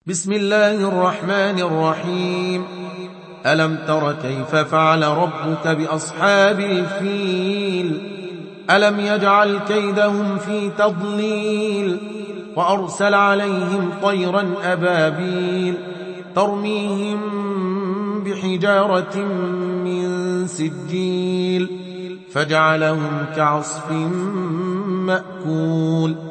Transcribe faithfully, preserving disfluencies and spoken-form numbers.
بسم الله الرحمن الرحيم. ألم تر كيف فعل ربك بأصحاب الفيل؟ ألم يجعل كيدهم في تضليل وأرسل عليهم طيرا أبابيل ترميهم بحجارة من سجيل فجعلهم كعصف مأكول.